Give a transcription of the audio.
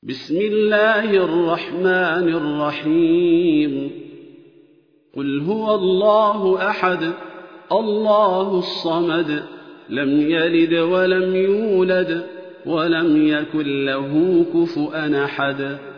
بسم الله الرحمن الرحيم قل هو الله أحد الله الصمد لم يلد ولم يولد ولم يكن له كفؤا أحد